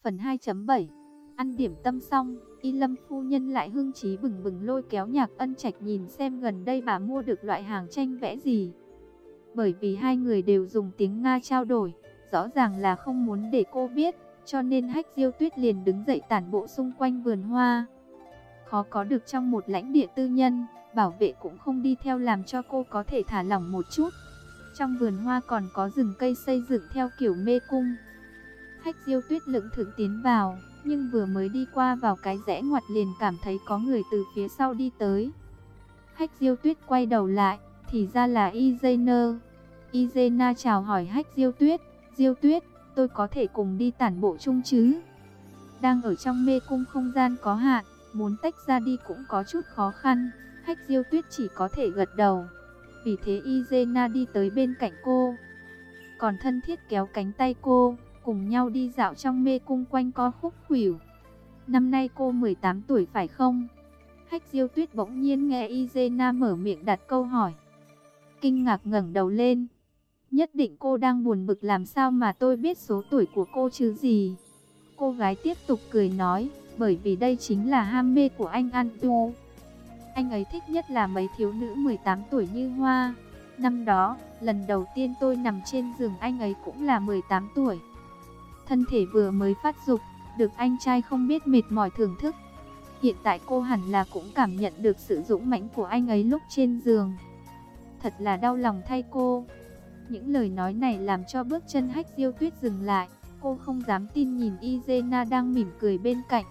Phần 2.7. Ăn điểm tâm xong, Y Lâm phu nhân lại hưng trí bừng bừng lôi kéo Nhạc Ân Trạch nhìn xem gần đây bà mua được loại hàng tranh vẽ gì. Bởi vì hai người đều dùng tiếng Nga trao đổi, rõ ràng là không muốn để cô biết, cho nên Hách Diêu Tuyết liền đứng dậy tản bộ xung quanh vườn hoa. Khó có được trong một lãnh địa tư nhân, bảo vệ cũng không đi theo làm cho cô có thể thả lỏng một chút. Trong vườn hoa còn có rừng cây xây dựng theo kiểu mê cung. Hách Diêu Tuyết lững thững tiến vào, nhưng vừa mới đi qua vào cái rẽ ngoặt liền cảm thấy có người từ phía sau đi tới. Hách Diêu Tuyết quay đầu lại, thì ra là Izena. Izena chào hỏi Hách Diêu Tuyết, Diêu Tuyết, tôi có thể cùng đi tản bộ chung chứ? Đang ở trong mê cung không gian có hạn, muốn tách ra đi cũng có chút khó khăn, Hách Diêu Tuyết chỉ có thể gật đầu. Vì thế Izena đi tới bên cạnh cô, còn thân thiết kéo cánh tay cô, cùng nhau đi dạo trong mê cung quanh co khúc khuỷu. Năm nay cô 18 tuổi phải không? Hách Diêu Tuyết bỗng nhiên nghe Izena mở miệng đặt câu hỏi. Kinh ngạc ngẩng đầu lên. Nhất định cô đang buồn bực, làm sao mà tôi biết số tuổi của cô chứ gì? Cô gái tiếp tục cười nói, bởi vì đây chính là ham mê của anh Antu. Anh ấy thích nhất là mấy thiếu nữ 18 tuổi như Hoa. Năm đó, lần đầu tiên tôi nằm trên giường anh ấy cũng là 18 tuổi. Thân thể vừa mới phát dục, được anh trai không biết mệt mỏi thưởng thức. Hiện tại cô hẳn là cũng cảm nhận được sự dũng mãnh của anh ấy lúc trên giường. Thật là đau lòng thay cô. Những lời nói này làm cho bước chân Hách Diêu Tuyết dừng lại. Cô không dám tin nhìn Izena đang mỉm cười bên cạnh.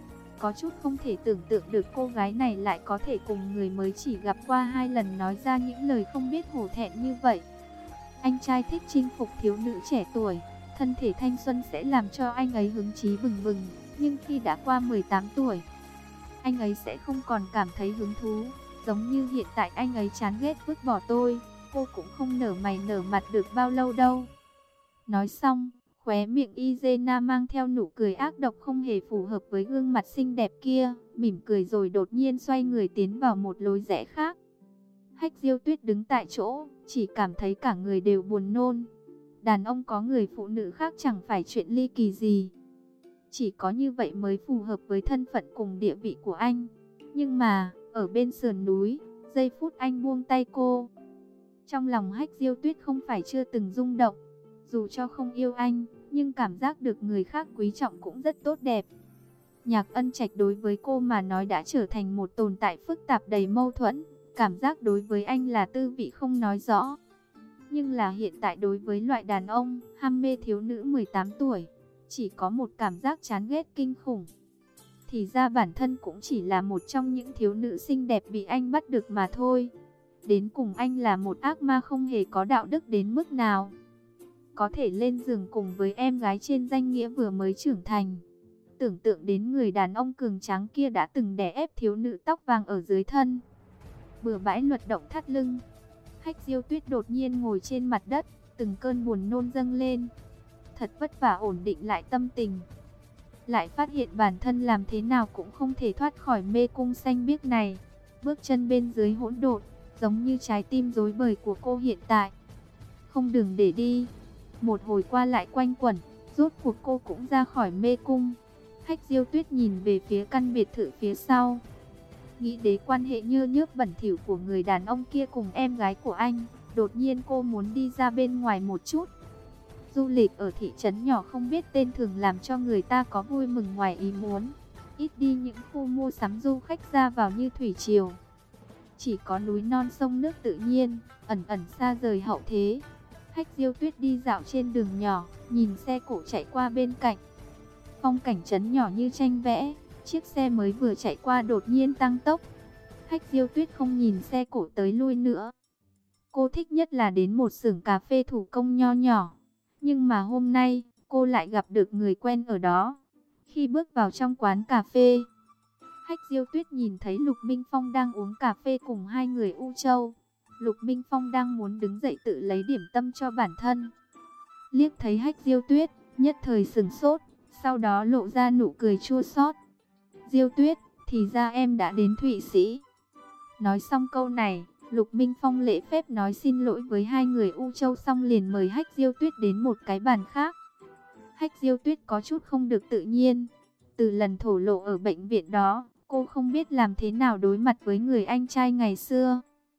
Có chút không thể tưởng tượng được cô gái này lại có thể cùng người mới chỉ gặp qua 2 lần nói ra những lời không biết hổ thẹn như vậy. Anh trai thích chinh phục thiếu nữ trẻ tuổi, thân thể thanh xuân sẽ làm cho anh ấy hứng chí bừng bừng. Nhưng khi đã qua 18 tuổi, anh ấy sẽ không còn cảm thấy hứng thú. Giống như hiện tại anh ấy chán ghét vứt bỏ tôi, cô cũng không nở mày nở mặt được bao lâu đâu. Nói xong, khóe miệng Izena mang theo nụ cười ác độc không hề phù hợp với gương mặt xinh đẹp kia, mỉm cười rồi đột nhiên xoay người tiến vào một lối rẽ khác. Hách Diêu Tuyết đứng tại chỗ, chỉ cảm thấy cả người đều buồn nôn. Đàn ông có người phụ nữ khác chẳng phải chuyện ly kỳ gì. Chỉ có như vậy mới phù hợp với thân phận cùng địa vị của anh. Nhưng mà, ở bên sườn núi, giây phút anh buông tay cô, trong lòng Hách Diêu Tuyết không phải chưa từng rung động. Dù cho không yêu anh, nhưng cảm giác được người khác quý trọng cũng rất tốt đẹp. Nhạc Ân Trạch đối với cô mà nói đã trở thành một tồn tại phức tạp đầy mâu thuẫn. Cảm giác đối với anh là tư vị không nói rõ. Nhưng là hiện tại đối với loại đàn ông ham mê thiếu nữ 18 tuổi, chỉ có một cảm giác chán ghét kinh khủng. Thì ra bản thân cũng chỉ là một trong những thiếu nữ xinh đẹp bị anh bắt được mà thôi. Đến cùng anh là một ác ma không hề có đạo đức đến mức nào. Có thể lên giường cùng với em gái trên danh nghĩa vừa mới trưởng thành. Tưởng tượng đến người đàn ông cường tráng kia đã từng đè ép thiếu nữ tóc vàng ở dưới thân, bừa bãi luật động thắt lưng. Hách Diêu Tuyết đột nhiên ngồi trên mặt đất, từng cơn buồn nôn dâng lên. Thật vất vả ổn định lại tâm tình, lại phát hiện bản thân làm thế nào cũng không thể thoát khỏi mê cung xanh biếc này. Bước chân bên dưới hỗn độn, giống như trái tim rối bời của cô hiện tại. Không đường để đi. Một hồi qua lại quanh quẩn, rốt cuộc cô cũng ra khỏi mê cung. Hách Diêu Tuyết nhìn về phía căn biệt thự phía sau, nghĩ đến quan hệ nhơ nhớp bẩn thỉu của người đàn ông kia cùng em gái của anh. Đột nhiên cô muốn đi ra bên ngoài một chút. Du lịch ở thị trấn nhỏ không biết tên thường làm cho người ta có vui mừng ngoài ý muốn. Ít đi những khu mua sắm du khách ra vào như thủy triều. Chỉ có núi non sông nước tự nhiên, ẩn ẩn xa rời hậu thế. Hách Diêu Tuyết đi dạo trên đường nhỏ, nhìn xe cộ chạy qua bên cạnh. Phong cảnh trấn nhỏ như tranh vẽ, chiếc xe mới vừa chạy qua đột nhiên tăng tốc. Hách Diêu Tuyết không nhìn xe cộ tới lui nữa. Cô thích nhất là đến một xưởng cà phê thủ công nho nhỏ. Nhưng mà hôm nay, cô lại gặp được người quen ở đó. Khi bước vào trong quán cà phê, Hách Diêu Tuyết nhìn thấy Lục Minh Phong đang uống cà phê cùng hai người U Châu. Lục Minh Phong đang muốn đứng dậy tự lấy điểm tâm cho bản thân. Liếc thấy Hách Diêu Tuyết, nhất thời sửng sốt, sau đó lộ ra nụ cười chua xót. Diêu Tuyết, thì ra em đã đến Thụy Sĩ. Nói xong câu này, Lục Minh Phong lễ phép nói xin lỗi với hai người U Châu xong liền mời Hách Diêu Tuyết đến một cái bàn khác. Hách Diêu Tuyết có chút không được tự nhiên. Từ lần thổ lộ ở bệnh viện đó, cô không biết làm thế nào đối mặt với người anh trai ngày xưa.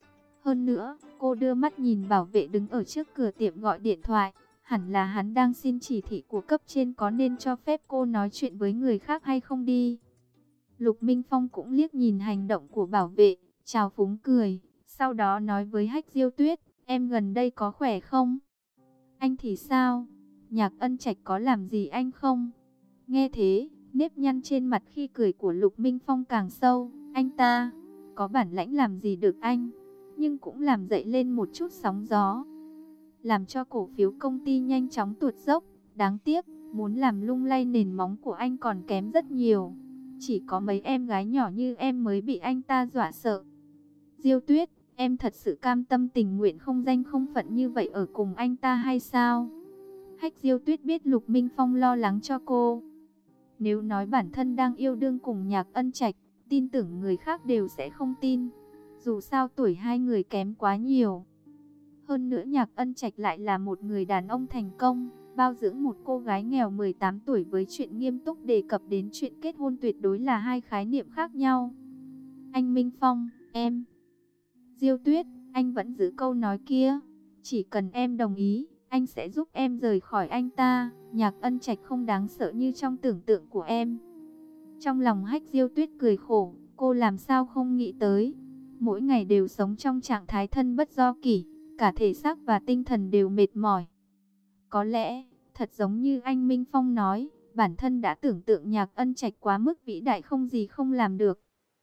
Hơn nữa, cô đưa mắt nhìn bảo vệ đứng ở trước cửa tiệm gọi điện thoại. Hẳn là hắn đang xin chỉ thị của cấp trên, có nên cho phép cô nói chuyện với người khác hay không đi. Lục Minh Phong cũng liếc nhìn hành động của bảo vệ, chào phúng cười. Sau đó nói với Hách Diêu Tuyết, em gần đây có khỏe không? Anh thì sao? Nhạc Ân Trạch có làm gì anh không? Nghe thế, nếp nhăn trên mặt khi cười của Lục Minh Phong càng sâu. Anh ta có bản lãnh làm gì được anh, nhưng cũng làm dậy lên một chút sóng gió, làm cho cổ phiếu công ty nhanh chóng tuột dốc. Đáng tiếc, muốn làm lung lay nền móng của anh còn kém rất nhiều. Chỉ có mấy em gái nhỏ như em mới bị anh ta dọa sợ. Diêu Tuyết, em thật sự cam tâm tình nguyện không danh không phận như vậy ở cùng anh ta hay sao? Hách Diêu Tuyết biết Lục Minh Phong lo lắng cho cô. Nếu nói bản thân đang yêu đương cùng Nhạc Ân Trạch, tin tưởng người khác đều sẽ không tin. Dù sao tuổi hai người kém quá nhiều. Hơn nữa Nhạc Ân Trạch lại là một người đàn ông thành công, bao dưỡng một cô gái nghèo 18 tuổi với chuyện nghiêm túc đề cập đến chuyện kết hôn tuyệt đối là hai khái niệm khác nhau. Anh Minh Phong, em. Diêu Tuyết, anh vẫn giữ câu nói kia. Chỉ cần em đồng ý, anh sẽ giúp em rời khỏi anh ta. Nhạc Ân Trạch không đáng sợ như trong tưởng tượng của em. Trong lòng Hách Diêu Tuyết cười khổ, cô làm sao không nghĩ tới. Mỗi ngày đều sống trong trạng thái thân bất do kỷ, cả thể xác và tinh thần đều mệt mỏi. Có lẽ, thật giống như anh Minh Phong nói, bản thân đã tưởng tượng Nhạc Ân Trạch quá mức vĩ đại không gì không làm được.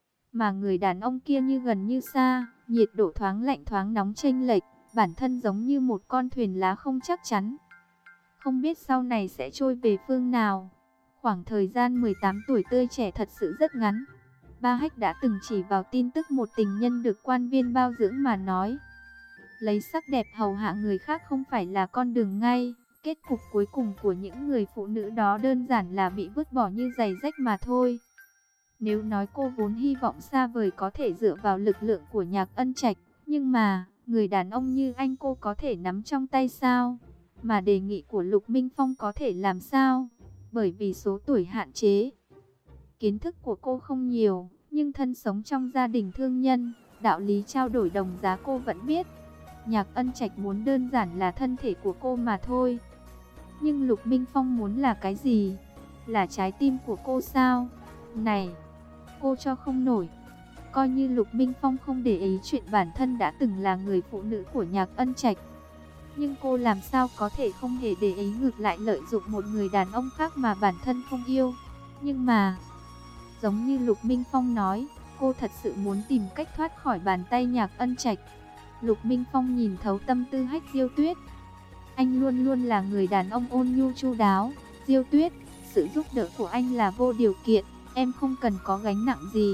Mà người đàn ông kia như gần như xa, nhiệt độ thoáng lạnh thoáng nóng chênh lệch, bản thân giống như một con thuyền lá không chắc chắn. Không biết sau này sẽ trôi về phương nào. Khoảng thời gian 18 tuổi tươi trẻ thật sự rất ngắn. Ba Hách đã từng chỉ vào tin tức một tình nhân được quan viên bao dưỡng mà nói. Lấy sắc đẹp hầu hạ người khác không phải là con đường ngay. Kết cục cuối cùng của những người phụ nữ đó đơn giản là bị vứt bỏ như giày rách mà thôi. Nếu nói cô vốn hy vọng xa vời có thể dựa vào lực lượng của Nhạc Ân Trạch, nhưng mà, người đàn ông như anh cô có thể nắm trong tay sao? Mà đề nghị của Lục Minh Phong có thể làm sao? Bởi vì số tuổi hạn chế. Kiến thức của cô không nhiều, nhưng thân sống trong gia đình thương nhân, đạo lý trao đổi đồng giá cô vẫn biết. Nhạc Ân Trạch muốn đơn giản là thân thể của cô mà thôi. Nhưng Lục Minh Phong muốn là cái gì? Là trái tim của cô sao? Này, cô cho không nổi. Coi như Lục Minh Phong không để ý chuyện bản thân đã từng là người phụ nữ của Nhạc Ân Trạch, nhưng cô làm sao có thể không hề để ý, ngược lại lợi dụng một người đàn ông khác mà bản thân không yêu. Nhưng mà, giống như Lục Minh Phong nói, cô thật sự muốn tìm cách thoát khỏi bàn tay Nhạc Ân Trạch. Lục Minh Phong nhìn thấu tâm tư Hách Diêu Tuyết. Anh luôn luôn là người đàn ông ôn nhu chu đáo. Diêu Tuyết, sự giúp đỡ của anh là vô điều kiện, em không cần có gánh nặng gì.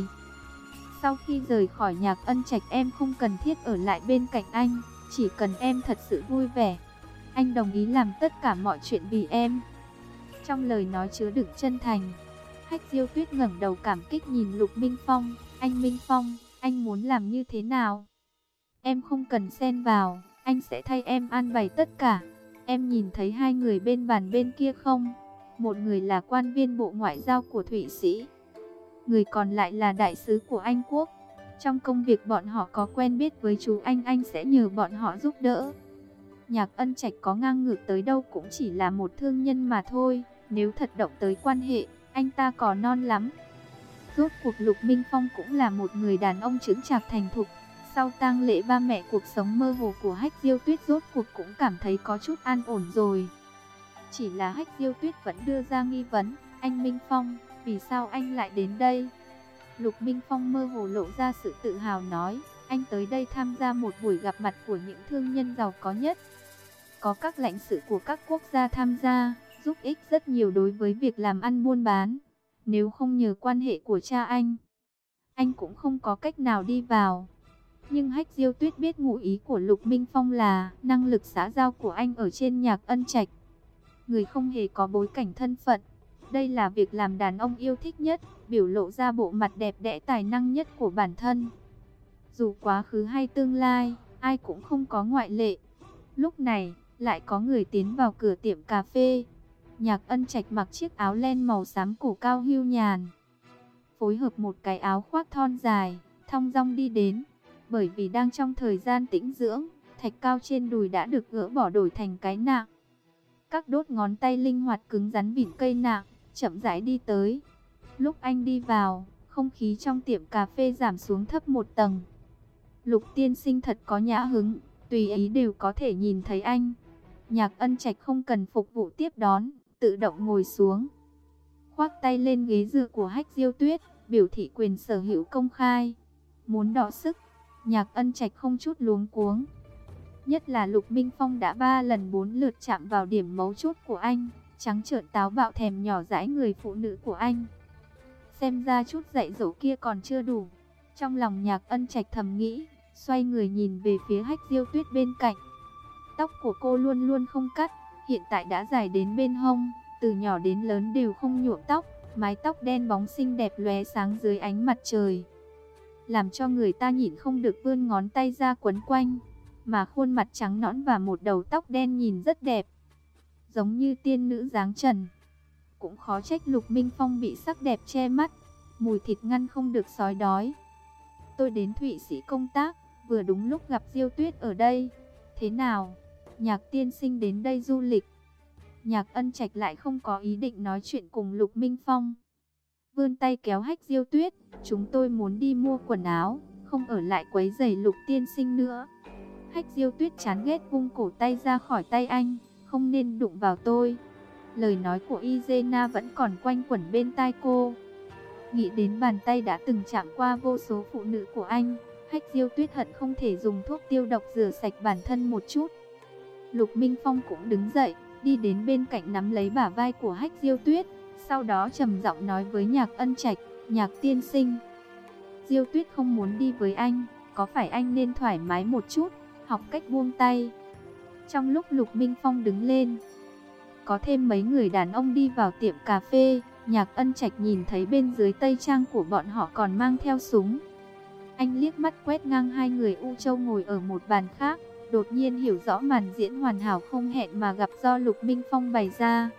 Sau khi rời khỏi Nhạc Ân Trạch em không cần thiết ở lại bên cạnh anh, chỉ cần em thật sự vui vẻ. Anh đồng ý làm tất cả mọi chuyện vì em. Trong lời nói chứa đựng chân thành. Hách Diêu Tuyết ngẩng đầu cảm kích nhìn Lục Minh Phong. Anh Minh Phong, anh muốn làm như thế nào? Em không cần xen vào, anh sẽ thay em an bày tất cả. Em nhìn thấy hai người bên bàn bên kia không? Một người là quan viên Bộ Ngoại giao của Thụy Sĩ, người còn lại là đại sứ của Anh Quốc. Trong công việc bọn họ có quen biết với chú anh sẽ nhờ bọn họ giúp đỡ. Nhạc Ân Trạch có ngang ngược tới đâu cũng chỉ là một thương nhân mà thôi. Nếu thật động tới quan hệ, anh ta còn non lắm. Rốt cuộc Lục Minh Phong cũng là một người đàn ông chững chạc thành thục. Sau tang lễ ba mẹ, cuộc sống mơ hồ của Hách Diêu Tuyết rốt cuộc cũng cảm thấy có chút an ổn rồi. Chỉ là Hách Diêu Tuyết vẫn đưa ra nghi vấn. Anh Minh Phong, vì sao anh lại đến đây? Lục Minh Phong mơ hồ lộ ra sự tự hào nói, anh tới đây tham gia một buổi gặp mặt của những thương nhân giàu có nhất. Có các lãnh sự của các quốc gia tham gia, giúp ích rất nhiều đối với việc làm ăn buôn bán. Nếu không nhờ quan hệ của cha anh cũng không có cách nào đi vào. Nhưng Hách Diêu Tuyết biết ngụ ý của Lục Minh Phong là năng lực xã giao của anh ở trên Nhạc Ân Trạch. Người không hề có bối cảnh thân phận. Đây là việc làm đàn ông yêu thích nhất, biểu lộ ra bộ mặt đẹp đẽ tài năng nhất của bản thân. Dù quá khứ hay tương lai, ai cũng không có ngoại lệ. Lúc này, lại có người tiến vào cửa tiệm cà phê. Nhạc Ân Trạch mặc chiếc áo len màu xám cổ cao hưu nhàn, phối hợp một cái áo khoác thon dài, thong dong đi đến. Bởi vì đang trong thời gian tĩnh dưỡng, thạch cao trên đùi đã được gỡ bỏ đổi thành cái nạng. Các đốt ngón tay linh hoạt cứng rắn vịn cây nạng, chậm rãi đi tới. Lúc anh đi vào, không khí trong tiệm cà phê giảm xuống thấp một tầng. Lục tiên sinh thật có nhã hứng, tùy ý đều có thể nhìn thấy anh. Nhạc Ân Trạch không cần phục vụ tiếp đón, tự động ngồi xuống, khoác tay lên ghế dựa của Hách Diêu Tuyết, biểu thị quyền sở hữu công khai. Muốn đọ sức, Nhạc Ân Trạch không chút luống cuống. Nhất là Lục Minh Phong đã 3 lần 4 lượt chạm vào điểm mấu chốt của anh, trắng trợn táo bạo thèm nhỏ dãi người phụ nữ của anh. Xem ra chút dạy dỗ kia còn chưa đủ. Trong lòng Nhạc Ân Trạch thầm nghĩ, xoay người nhìn về phía Hách Diêu Tuyết bên cạnh. Tóc của cô luôn luôn không cắt, hiện tại đã dài đến bên hông, từ nhỏ đến lớn đều không nhuộm tóc, mái tóc đen bóng xinh đẹp lóe sáng dưới ánh mặt trời, làm cho người ta nhịn không được vươn ngón tay ra quấn quanh. Mà khuôn mặt trắng nõn và một đầu tóc đen nhìn rất đẹp, giống như tiên nữ dáng trần. Cũng khó trách Lục Minh Phong bị sắc đẹp che mắt, mùi thịt ngăn không được sói đói. Tôi đến Thụy Sĩ công tác, vừa đúng lúc gặp Diêu Tuyết ở đây. Thế nào, Nhạc tiên sinh đến đây du lịch? Nhạc Ân Trạch lại không có ý định nói chuyện cùng Lục Minh Phong, vươn tay kéo Hách Diêu Tuyết. Chúng tôi muốn đi mua quần áo, không ở lại quấy rầy Lục tiên sinh nữa. Hách Diêu Tuyết chán ghét vung cổ tay ra khỏi tay anh, không nên đụng vào tôi. Lời nói của Izena vẫn còn quanh quẩn bên tai cô. Nghĩ đến bàn tay đã từng chạm qua vô số phụ nữ của anh, Hách Diêu Tuyết hận không thể dùng thuốc tiêu độc rửa sạch bản thân một chút. Lục Minh Phong cũng đứng dậy, đi đến bên cạnh nắm lấy bả vai của Hách Diêu Tuyết, sau đó trầm giọng nói với Nhạc Ân Trạch, Nhạc tiên sinh, Diêu Tuyết không muốn đi với anh, có phải anh nên thoải mái một chút, học cách buông tay. Trong lúc Lục Minh Phong đứng lên, có thêm mấy người đàn ông đi vào tiệm cà phê. Nhạc Ân Trạch nhìn thấy bên dưới tây trang của bọn họ còn mang theo súng. Anh liếc mắt quét ngang hai người U Châu ngồi ở một bàn khác, đột nhiên hiểu rõ màn diễn hoàn hảo không hẹn mà gặp do Lục Minh Phong bày ra.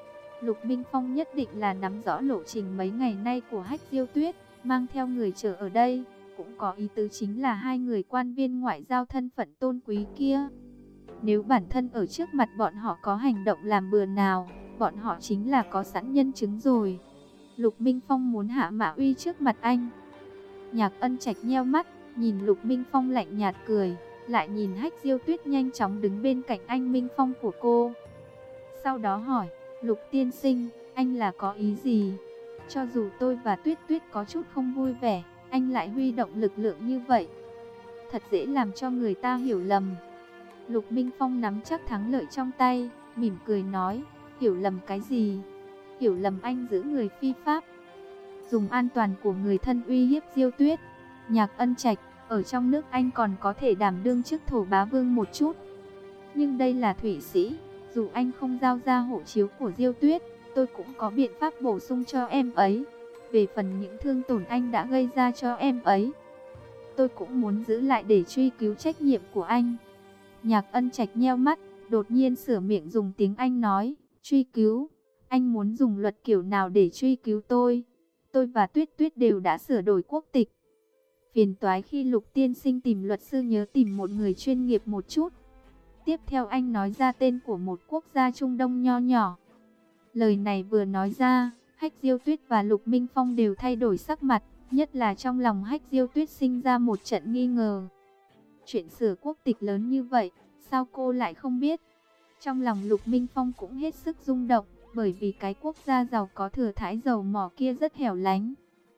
Lục Minh Phong nhất định là nắm rõ lộ trình mấy ngày nay của Hách Diêu Tuyết, mang theo người chờ ở đây, cũng có ý tứ chính là hai người quan viên ngoại giao thân phận tôn quý kia. Nếu bản thân ở trước mặt bọn họ có hành động làm bừa nào, bọn họ chính là có sẵn nhân chứng rồi. Lục Minh Phong muốn hạ mã uy trước mặt anh. Nhạc Ân Trạch nheo mắt, nhìn Lục Minh Phong lạnh nhạt cười, lại nhìn Hách Diêu Tuyết nhanh chóng đứng bên cạnh anh Minh Phong của cô. Sau đó hỏi, Lục tiên sinh, anh là có ý gì? Cho dù tôi và Tuyết Tuyết có chút không vui vẻ, anh lại huy động lực lượng như vậy, thật dễ làm cho người ta hiểu lầm. Lục Minh Phong nắm chắc thắng lợi trong tay, mỉm cười nói, hiểu lầm cái gì? Hiểu lầm anh giữ người phi pháp, dùng an toàn của người thân uy hiếp Diêu Tuyết. Nhạc Ân Trạch, ở trong nước anh còn có thể đảm đương chức thổ bá vương một chút, nhưng đây là Thụy Sĩ, dù anh không giao ra hộ chiếu của Diêu Tuyết, tôi cũng có biện pháp bổ sung cho em ấy. Về phần những thương tổn anh đã gây ra cho em ấy, tôi cũng muốn giữ lại để truy cứu trách nhiệm của anh. Nhạc Ân Trạch nheo mắt, đột nhiên sửa miệng dùng tiếng Anh nói, truy cứu, anh muốn dùng luật kiểu nào để truy cứu tôi? Tôi và Tuyết Tuyết đều đã sửa đổi quốc tịch. Phiền toái khi Lục tiên sinh tìm luật sư nhớ tìm một người chuyên nghiệp một chút. Tiếp theo anh nói ra tên của một quốc gia Trung Đông nho nhỏ. Lời này vừa nói ra, Hách Diêu Tuyết và Lục Minh Phong đều thay đổi sắc mặt, nhất là trong lòng Hách Diêu Tuyết sinh ra một trận nghi ngờ. Chuyện sửa quốc tịch lớn như vậy, sao cô lại không biết? Trong lòng Lục Minh Phong cũng hết sức rung động, bởi vì cái quốc gia giàu có thừa thãi dầu mỏ kia rất hẻo lánh.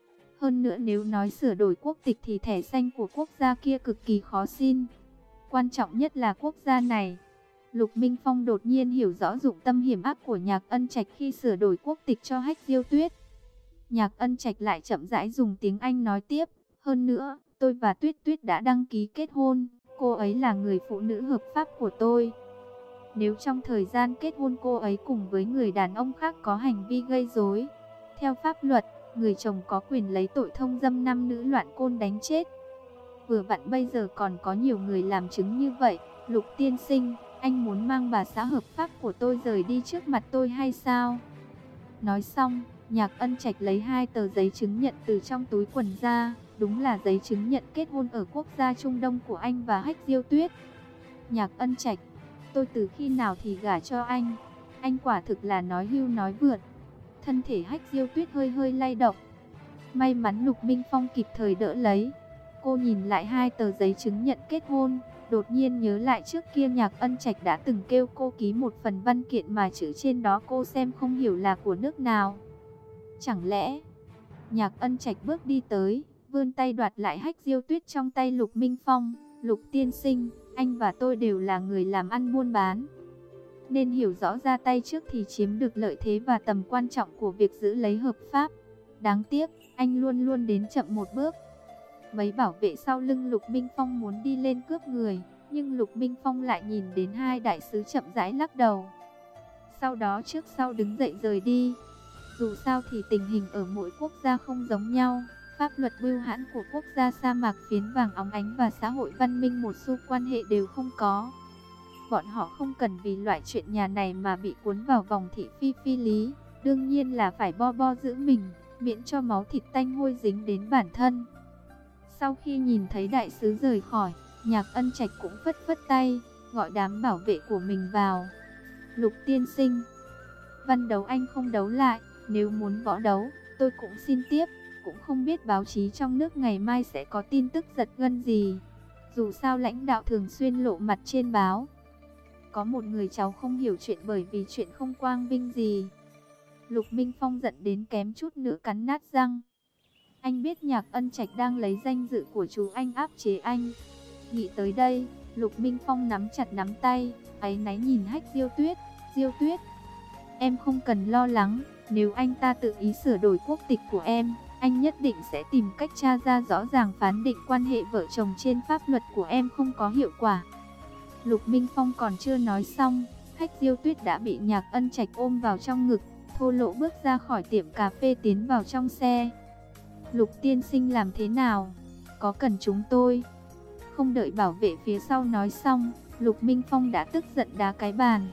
Hơn nữa nếu nói sửa đổi quốc tịch thì thẻ xanh của quốc gia kia cực kỳ khó xin. Quan trọng nhất là quốc gia này. Lục Minh Phong đột nhiên hiểu rõ dụng tâm hiểm ác của Nhạc Ân Trạch khi sửa đổi quốc tịch cho Hách Diêu Tuyết. Nhạc Ân Trạch lại chậm rãi dùng tiếng Anh nói tiếp, hơn nữa, tôi và Tuyết Tuyết đã đăng ký kết hôn, cô ấy là người phụ nữ hợp pháp của tôi. Nếu trong thời gian kết hôn cô ấy cùng với người đàn ông khác có hành vi gây rối, theo pháp luật, người chồng có quyền lấy tội thông dâm nam nữ loạn côn đánh chết. Vừa vặn bây giờ còn có nhiều người làm chứng như vậy. Lục tiên sinh, Anh muốn mang bà xã hợp pháp của tôi rời đi trước mặt tôi hay sao? Nói xong, Nhạc Ân Trạch lấy 2 tờ giấy chứng nhận từ trong túi quần ra. Đúng là giấy chứng nhận kết hôn ở quốc gia Trung Đông của anh và Hách Diêu Tuyết. Nhạc Ân Trạch, tôi từ khi nào thì gả cho anh? Anh quả thực là nói hưu nói vượt. Thân thể Hách Diêu Tuyết hơi hơi lay động. May mắn Lục Minh Phong kịp thời đỡ lấy. Cô nhìn lại 2 tờ giấy chứng nhận kết hôn, đột nhiên nhớ lại trước kia Nhạc Ân Trạch đã từng kêu cô ký một phần văn kiện mà chữ trên đó cô xem không hiểu là của nước nào. Chẳng lẽ... Nhạc Ân Trạch bước đi tới, vươn tay đoạt lại Hách Diêu Tuyết trong tay Lục Minh Phong. Lục tiên sinh, anh và tôi đều là người làm ăn buôn bán, nên hiểu rõ ra tay trước thì chiếm được lợi thế và tầm quan trọng của việc giữ lấy hợp pháp. Đáng tiếc, anh luôn luôn đến chậm một bước. Mấy bảo vệ sau lưng Lục Minh Phong muốn đi lên cướp người, nhưng Lục Minh Phong lại nhìn đến 2 đại sứ chậm rãi lắc đầu. Sau đó trước sau đứng dậy rời đi. Dù sao thì tình hình ở mỗi quốc gia không giống nhau. Pháp luật bưu hãn của quốc gia sa mạc phiến vàng óng ánh và xã hội văn minh một xu quan hệ đều không có. Bọn họ không cần vì loại chuyện nhà này mà bị cuốn vào vòng thị phi phi lý. Đương nhiên là phải bo bo giữ mình, miễn cho máu thịt tanh hôi dính đến bản thân. Sau khi nhìn thấy đại sứ rời khỏi, Nhạc Ân Trạch cũng phất phất tay, gọi đám bảo vệ của mình vào. Lục tiên sinh, văn đấu anh không đấu lại, nếu muốn võ đấu, tôi cũng xin tiếp. Cũng không biết báo chí trong nước ngày mai sẽ có tin tức giật gân gì. Dù sao lãnh đạo thường xuyên lộ mặt trên báo. Có một người cháu không hiểu chuyện bởi vì chuyện không quang vinh gì. Lục Minh Phong giận đến kém chút nữa cắn nát răng. Anh biết Nhạc Ân Trạch đang lấy danh dự của chú anh áp chế anh. Nghĩ tới đây, Lục Minh Phong nắm chặt nắm tay, áy náy nhìn Hách Diêu Tuyết. Diêu Tuyết, em không cần lo lắng, nếu anh ta tự ý sửa đổi quốc tịch của em, anh nhất định sẽ tìm cách tra ra rõ ràng phán định quan hệ vợ chồng trên pháp luật của em không có hiệu quả. Lục Minh Phong còn chưa nói xong, Hách Diêu Tuyết đã bị Nhạc Ân Trạch ôm vào trong ngực, thô lỗ bước ra khỏi tiệm cà phê tiến vào trong xe. Lục tiên sinh làm thế nào? Có cần chúng tôi? Không đợi bảo vệ phía sau nói xong, Lục Minh Phong đã tức giận đá cái bàn.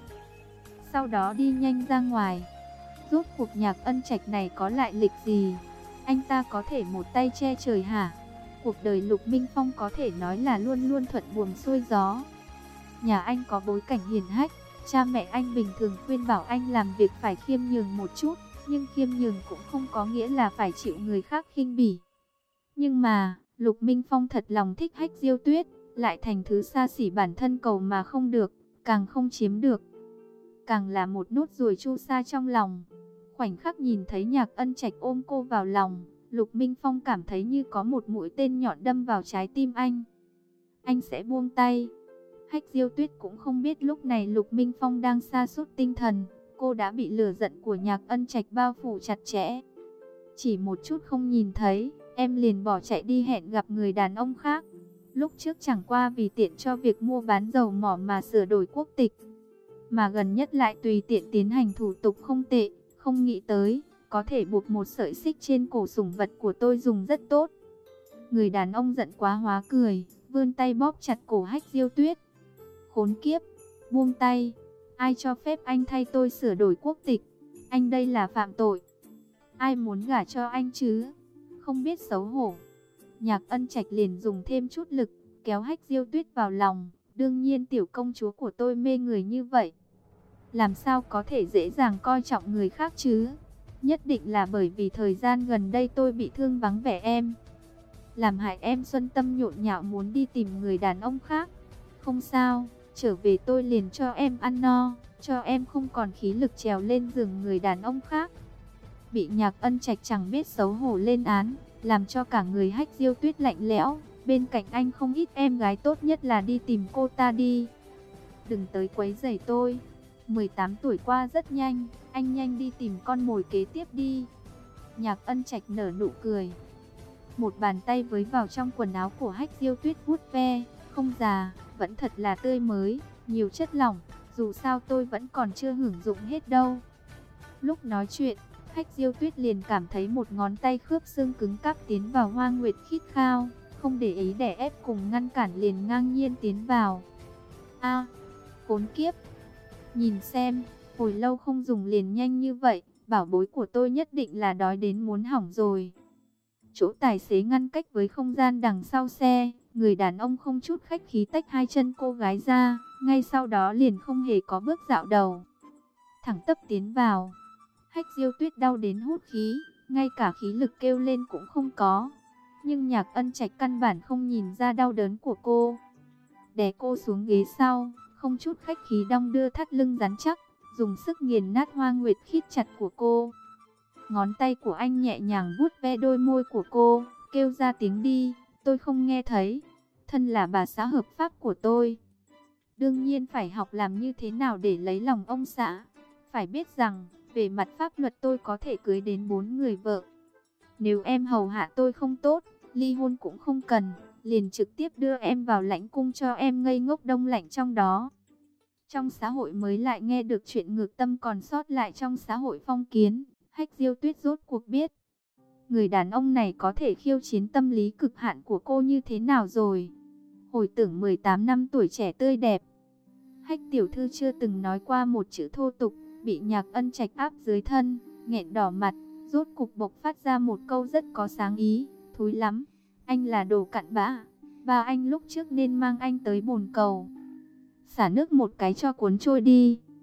Sau đó đi nhanh ra ngoài. Rốt cuộc Nhạc Ân Trạch này có lại lịch gì? Anh ta có thể một tay che trời hả? Cuộc đời Lục Minh Phong có thể nói là luôn luôn thuận buồm xuôi gió. Nhà anh có bối cảnh hiển hách, cha mẹ anh bình thường khuyên bảo anh làm việc phải khiêm nhường một chút, nhưng khiêm nhường cũng không có nghĩa là phải chịu người khác khinh bỉ. Nhưng mà, Lục Minh Phong thật lòng thích Hách Diêu Tuyết, lại thành thứ xa xỉ bản thân cầu mà không được, càng không chiếm được, càng là một nốt ruồi chu sa trong lòng. Khoảnh khắc nhìn thấy Nhạc Ân Trạch ôm cô vào lòng, Lục Minh Phong cảm thấy như có một mũi tên nhọn đâm vào trái tim anh. Anh sẽ buông tay. Hách Diêu Tuyết cũng không biết lúc này Lục Minh Phong đang sa sút tinh thần, cô đã bị lửa giận của Nhạc Ân Trạch bao phủ chặt chẽ. Chỉ một chút không nhìn thấy, em liền bỏ chạy đi hẹn gặp người đàn ông khác. Lúc trước chẳng qua vì tiện cho việc mua bán dầu mỏ mà sửa đổi quốc tịch, mà gần nhất lại tùy tiện tiến hành thủ tục không tệ, không nghĩ tới có thể buộc một sợi xích trên cổ sủng vật của tôi dùng rất tốt. Người đàn ông giận quá hóa cười, vươn tay bóp chặt cổ Hách Diêu Tuyết. Khốn kiếp, buông tay, ai cho phép anh thay tôi sửa đổi quốc tịch? Anh đây là phạm tội. Ai muốn gả cho anh chứ? Không biết xấu hổ. Nhạc Ân Trạch liền dùng thêm chút lực, kéo Hách Diêu Tuyết vào lòng. Đương nhiên tiểu công chúa của tôi mê người như vậy, làm sao có thể dễ dàng coi trọng người khác chứ? Nhất định là bởi vì thời gian gần đây tôi bị thương vắng vẻ em, làm hại em xuân tâm nhộn nhạo muốn đi tìm người đàn ông khác. Không sao, trở về tôi liền cho em ăn no, cho em không còn khí lực trèo lên giường người đàn ông khác. Bị Nhạc Ân Trạch chẳng biết xấu hổ lên án, làm cho cả người Hách Diêu Tuyết lạnh lẽo. Bên cạnh anh không ít em gái, tốt nhất là đi tìm cô ta đi. Đừng tới quấy rầy tôi. 18 tuổi qua rất nhanh, anh nhanh đi tìm con mồi kế tiếp đi. Nhạc Ân Trạch nở nụ cười. Một bàn tay với vào trong quần áo của Hách Diêu Tuyết vuốt ve, không già, vẫn thật là tươi mới, nhiều chất lỏng, dù sao tôi vẫn còn chưa hưởng dụng hết đâu. Lúc nói chuyện, Hách Diêu Tuyết liền cảm thấy một ngón tay khớp xương cứng cáp tiến vào Hoa Nguyệt khít khao, không để ý đè ép cùng ngăn cản liền ngang nhiên tiến vào. A, Khốn kiếp. Nhìn xem, hồi lâu không dùng liền nhanh như vậy, bảo bối của tôi nhất định là đói đến muốn hỏng rồi. Chỗ tài xế ngăn cách với không gian đằng sau xe, người đàn ông không chút khách khí tách hai chân cô gái ra, ngay sau đó liền không hề có bước dạo đầu, thẳng tắp tiến vào. Hách Diêu Tuyết đau đến hút khí, ngay cả khí lực kêu lên cũng không có. Nhưng Nhạc Ân Trạch căn bản không nhìn ra đau đớn của cô. Đè cô xuống ghế sau, không chút khách khí đong đưa thắt lưng rắn chắc, dùng sức nghiền nát hoa nguyệt khít chặt của cô. Ngón tay của anh nhẹ nhàng vuốt ve đôi môi của cô, kêu ra tiếng đi, tôi không nghe thấy. Thân là bà xã hợp pháp của tôi, đương nhiên phải học làm như thế nào để lấy lòng ông xã. Phải biết rằng, về mặt pháp luật tôi có thể cưới đến 4 người vợ. Nếu em hầu hạ tôi không tốt, ly hôn cũng không cần, liền trực tiếp đưa em vào lãnh cung cho em ngây ngốc đông lạnh trong đó. Trong xã hội mới lại nghe được chuyện ngược tâm còn sót lại trong xã hội phong kiến. Hách Diêu Tuyết rốt cuộc biết, người đàn ông này có thể khiêu chiến tâm lý cực hạn của cô như thế nào rồi. Hồi tưởng 18 năm tuổi trẻ tươi đẹp, Hách tiểu thư chưa từng nói qua một chữ thô tục, bị Nhạc Ân Trạch áp dưới thân, nghẹn đỏ mặt, rốt cục bộc phát ra một câu rất có sáng ý, thúi lắm, anh là đồ cặn bã, ba anh lúc trước nên mang anh tới bồn cầu, xả nước một cái cho cuốn trôi đi.